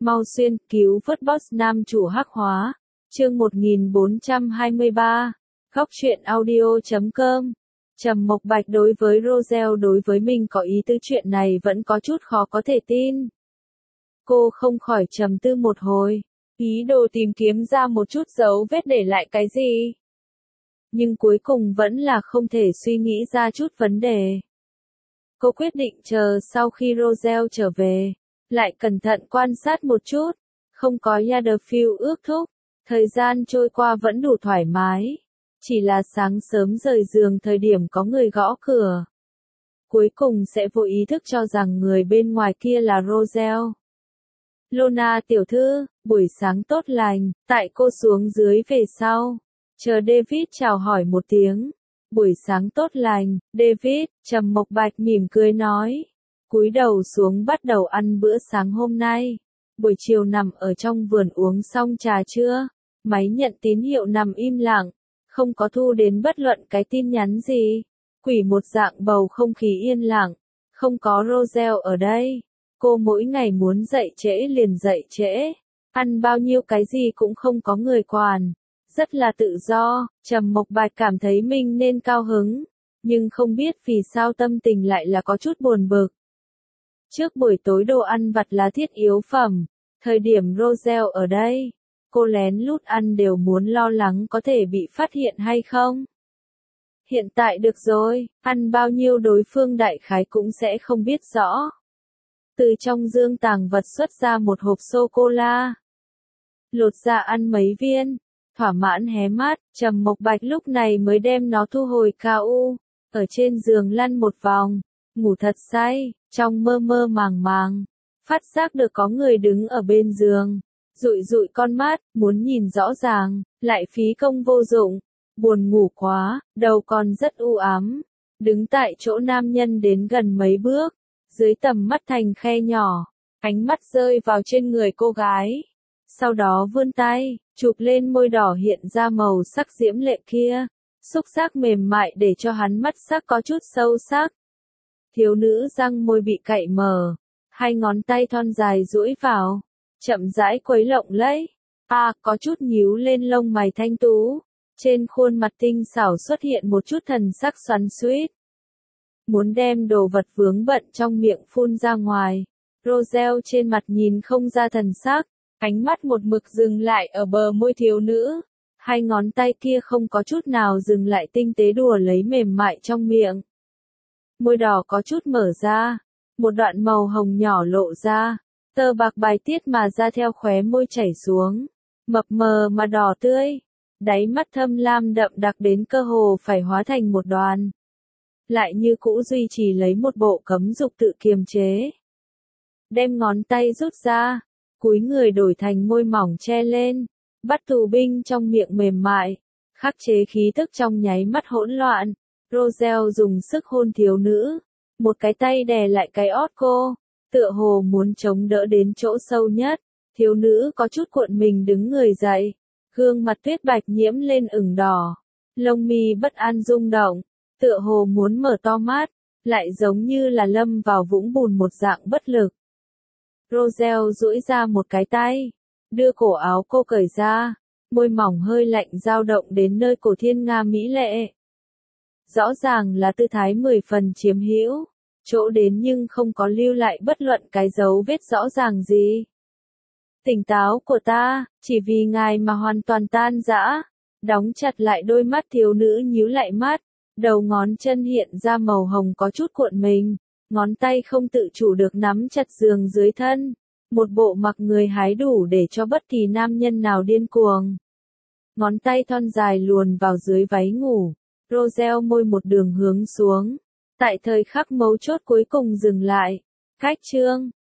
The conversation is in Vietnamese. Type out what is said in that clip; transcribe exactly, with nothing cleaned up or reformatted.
Mau xuyên, cứu vớt boss nam chủ hắc hóa. Chương một nghìn bốn trăm hai mươi ba. Góc truyện audio chấm com. Trầm Mộc Bạch đối với Roselle đối với mình có ý tứ chuyện này vẫn có chút khó có thể tin. Cô không khỏi trầm tư một hồi, ý đồ tìm kiếm ra một chút dấu vết để lại cái gì. Nhưng cuối cùng vẫn là không thể suy nghĩ ra chút vấn đề. Cô quyết định chờ sau khi Roselle trở về, lại cẩn thận quan sát một chút, không có Yadderfield ước thúc, thời gian trôi qua vẫn đủ thoải mái. Chỉ là sáng sớm rời giường thời điểm có người gõ cửa. Cuối cùng sẽ vô ý thức cho rằng người bên ngoài kia là Roselle. Lona tiểu thư, buổi sáng tốt lành, tại cô xuống dưới về sau. Chờ David chào hỏi một tiếng. Buổi sáng tốt lành, David, Trầm Mộc Bạch mỉm cười nói. Cúi đầu xuống bắt đầu ăn bữa sáng hôm nay. Buổi chiều nằm ở trong vườn uống xong trà trưa. Máy nhận tín hiệu nằm im lặng. Không có thu đến bất luận cái tin nhắn gì. Quỷ một dạng bầu không khí yên lặng. Không có Roselle ở đây. Cô mỗi ngày muốn dậy trễ liền dậy trễ. Ăn bao nhiêu cái gì cũng không có người quản. Rất là tự do. Trầm Mộc Bạch cảm thấy mình nên cao hứng. Nhưng không biết vì sao tâm tình lại là có chút buồn bực. Trước buổi tối đồ ăn vặt là thiết yếu phẩm. Thời điểm Roselle ở đây. Cô lén lút ăn đều muốn lo lắng có thể bị phát hiện hay không. Hiện tại được rồi, ăn bao nhiêu đối phương đại khái cũng sẽ không biết rõ. Từ trong dương tàng vật xuất ra một hộp sô-cô-la. Lột ra ăn mấy viên, thỏa mãn hé mắt, Trầm Mộc Bạch lúc này mới đem nó thu hồi cao u, ở trên giường lăn một vòng, ngủ thật say, trong mơ mơ màng màng, phát giác được có người đứng ở bên giường. Dụi dụi con mắt, muốn nhìn rõ ràng, lại phí công vô dụng. Buồn ngủ quá, đầu còn rất u ám. Đứng tại chỗ nam nhân đến gần mấy bước, dưới tầm mắt thành khe nhỏ, ánh mắt rơi vào trên người cô gái. Sau đó vươn tay, chụp lên môi đỏ hiện ra màu sắc diễm lệ kia. Xúc giác mềm mại để cho hắn mắt sắc có chút sâu sắc. Thiếu nữ răng môi bị cạy mở, hai ngón tay thon dài duỗi vào. Chậm rãi quấy lộng lẫy, à, có chút nhíu lên lông mày thanh tú, trên khuôn mặt tinh xảo xuất hiện một chút thần sắc xoắn xuýt. Muốn đem đồ vật vướng bận trong miệng phun ra ngoài, Roselle trên mặt nhìn không ra thần sắc, ánh mắt một mực dừng lại ở bờ môi thiếu nữ, hai ngón tay kia không có chút nào dừng lại tinh tế đùa lấy mềm mại trong miệng. Môi đỏ có chút mở ra, một đoạn màu hồng nhỏ lộ ra. Tơ bạc bài tiết mà ra theo khóe môi chảy xuống, mập mờ mà đỏ tươi, đáy mắt thâm lam đậm đặc đến cơ hồ phải hóa thành một đoàn. Lại như cũ duy trì lấy một bộ cấm dục tự kiềm chế. Đem ngón tay rút ra, cúi người đổi thành môi mỏng che lên, bắt tù binh trong miệng mềm mại, khắc chế khí tức trong nháy mắt hỗn loạn. Roselle dùng sức hôn thiếu nữ, một cái tay đè lại cái ót cô. Tựa hồ muốn chống đỡ đến chỗ sâu nhất, thiếu nữ có chút cuộn mình đứng người dậy, gương mặt tuyết bạch nhiễm lên ửng đỏ, lông mi bất an rung động, tựa hồ muốn mở to mắt, lại giống như là lâm vào vũng bùn một dạng bất lực. Roselle duỗi ra một cái tay, đưa cổ áo cô cởi ra, môi mỏng hơi lạnh dao động đến nơi cổ thiên nga mỹ lệ. Rõ ràng là tư thái mười phần chiếm hữu. Chỗ đến nhưng không có lưu lại bất luận cái dấu vết rõ ràng gì. Tỉnh táo của ta, chỉ vì ngài mà hoàn toàn tan rã. Đóng chặt lại đôi mắt thiếu nữ nhíu lại mắt, đầu ngón chân hiện ra màu hồng có chút cuộn mình, ngón tay không tự chủ được nắm chặt giường dưới thân. Một bộ mặc người hái đủ để cho bất kỳ nam nhân nào điên cuồng. Ngón tay thon dài luồn vào dưới váy ngủ, Roselle môi một đường hướng xuống. Tại thời khắc mấu chốt cuối cùng dừng lại. Cách chương